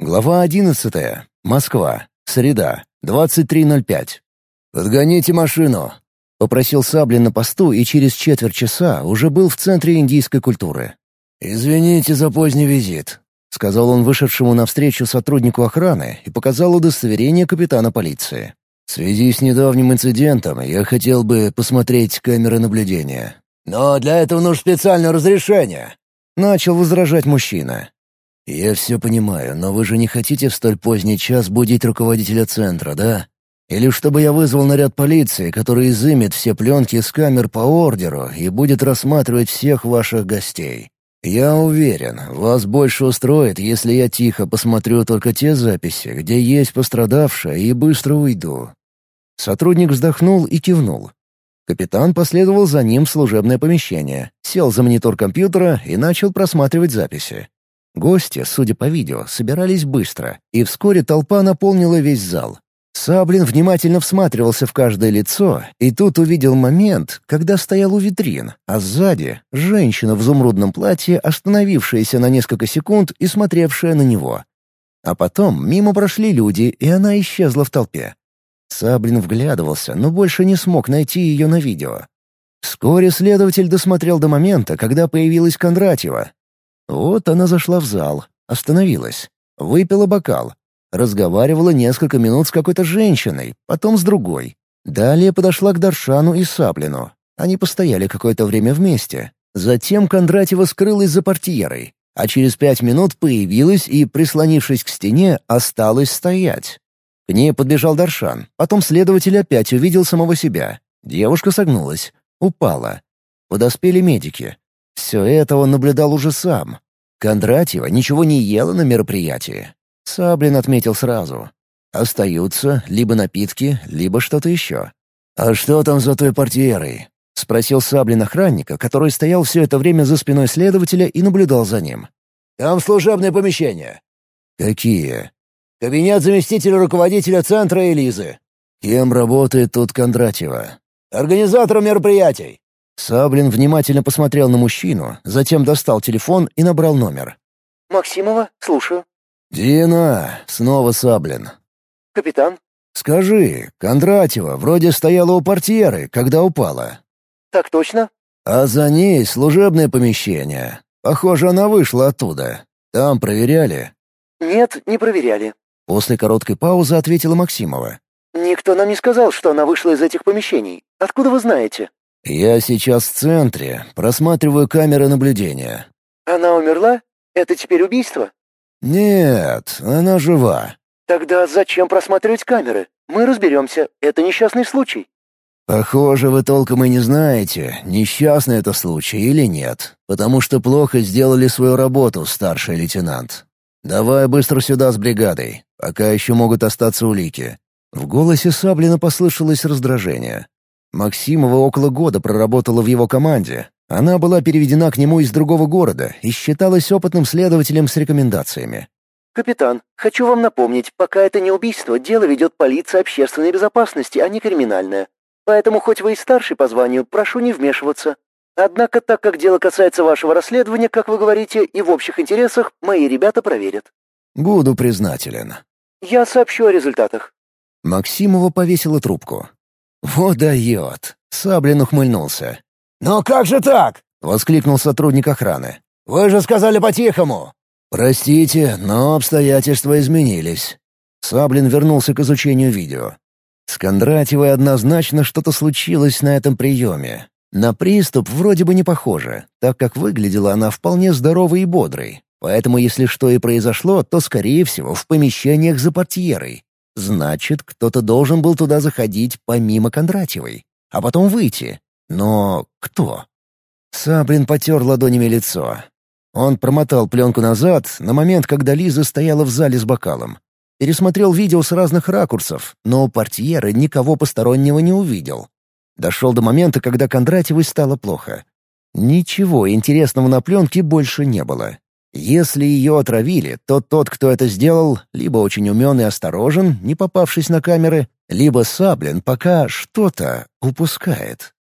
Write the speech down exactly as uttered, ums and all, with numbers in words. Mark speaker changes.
Speaker 1: Глава одиннадцатая. Москва. Среда. двадцать три ноль пять. «Подгоните машину», — попросил Саблин на посту и через четверть часа уже был в центре индийской культуры. «Извините за поздний визит», — сказал он вышедшему навстречу сотруднику охраны и показал удостоверение капитана полиции. «В связи с недавним инцидентом я хотел бы посмотреть камеры наблюдения». «Но для этого нужно специальное разрешение», — начал возражать мужчина. «Я все понимаю, но вы же не хотите в столь поздний час будить руководителя центра, да? Или чтобы я вызвал наряд полиции, который изымет все пленки с камер по ордеру и будет рассматривать всех ваших гостей? Я уверен, вас больше устроит, если я тихо посмотрю только те записи, где есть пострадавшая, и быстро уйду». Сотрудник вздохнул и кивнул. Капитан последовал за ним в служебное помещение, сел за монитор компьютера и начал просматривать записи. Гости, судя по видео, собирались быстро, и вскоре толпа наполнила весь зал. Саблин внимательно всматривался в каждое лицо, и тут увидел момент, когда стоял у витрин, а сзади — женщина в изумрудном платье, остановившаяся на несколько секунд и смотревшая на него. А потом мимо прошли люди, и она исчезла в толпе. Саблин вглядывался, но больше не смог найти ее на видео. Вскоре следователь досмотрел до момента, когда появилась Кондратьева. Вот она зашла в зал, остановилась, выпила бокал, разговаривала несколько минут с какой-то женщиной, потом с другой. Далее подошла к Даршану и Саблину. Они постояли какое-то время вместе. Затем Кондратьева скрылась за портьерой, а через пять минут появилась и, прислонившись к стене, осталась стоять. К ней подбежал Даршан, потом следователь опять увидел самого себя. Девушка согнулась, упала. Подоспели медики. Все это он наблюдал уже сам. Кондратьева ничего не ела на мероприятии. Саблин отметил сразу. Остаются либо напитки, либо что-то еще. «А что там за той портьерой?» — спросил Саблин охранника, который стоял все это время за спиной следователя и наблюдал за ним. «Там служебное помещение». «Какие?» «Кабинет заместителя руководителя центра Элизы». «Кем работает тут Кондратьева?» «Организатором мероприятий». Саблин внимательно посмотрел на мужчину, затем достал телефон и набрал номер.
Speaker 2: «Максимова, слушаю».
Speaker 1: «Дина, снова Саблин».
Speaker 2: «Капитан?»
Speaker 1: «Скажи, Кондратьева вроде стояла у портьеры, когда упала».
Speaker 2: «Так точно».
Speaker 1: «А за ней служебное помещение. Похоже, она вышла оттуда. Там проверяли?»
Speaker 2: «Нет, не проверяли».
Speaker 1: После короткой паузы ответила Максимова.
Speaker 2: «Никто нам не сказал, что она вышла из этих помещений. Откуда вы знаете?»
Speaker 1: «Я сейчас в центре, просматриваю камеры наблюдения».
Speaker 2: «Она умерла? Это теперь убийство?»
Speaker 1: «Нет, она жива».
Speaker 2: «Тогда зачем просматривать камеры? Мы разберемся. Это несчастный случай».
Speaker 1: «Похоже, вы толком и не знаете, несчастный это случай или нет, потому что плохо сделали свою работу, старший лейтенант. Давай быстро сюда с бригадой, пока еще могут остаться улики». В голосе Саблина послышалось раздражение. Максимова около года проработала в его команде. Она была переведена к нему из другого города и считалась опытным следователем с рекомендациями.
Speaker 2: «Капитан, хочу вам напомнить, пока это не убийство, дело ведет полиция общественной безопасности, а не криминальная. Поэтому, хоть вы и старший по званию, прошу не вмешиваться. Однако, так как дело касается вашего расследования, как вы говорите, и в общих интересах, мои ребята проверят».
Speaker 1: «Буду признателен».
Speaker 2: «Я сообщу о результатах».
Speaker 1: Максимова повесила трубку. «Вот дает!» — Саблин ухмыльнулся. «Но как же так?» — воскликнул сотрудник охраны. «Вы же сказали по-тихому!» «Простите, но обстоятельства изменились». Саблин вернулся к изучению видео. С Кондратьевой однозначно что-то случилось на этом приеме. На приступ вроде бы не похоже, так как выглядела она вполне здоровой и бодрой. Поэтому если что и произошло, то, скорее всего, в помещениях за портьерой. Значит, кто-то должен был туда заходить помимо Кондратьевой, а потом выйти. Но кто? Саблин потер ладонями лицо. Он промотал пленку назад, на момент, когда Лиза стояла в зале с бокалом. Пересмотрел видео с разных ракурсов, но у портьеры никого постороннего не увидел. Дошел до момента, когда Кондратьевой стало плохо. Ничего интересного на пленке больше не было. Если ее отравили, то тот, кто это сделал, либо очень умен и осторожен, не попавшись на камеры, либо Саблин пока что-то упускает.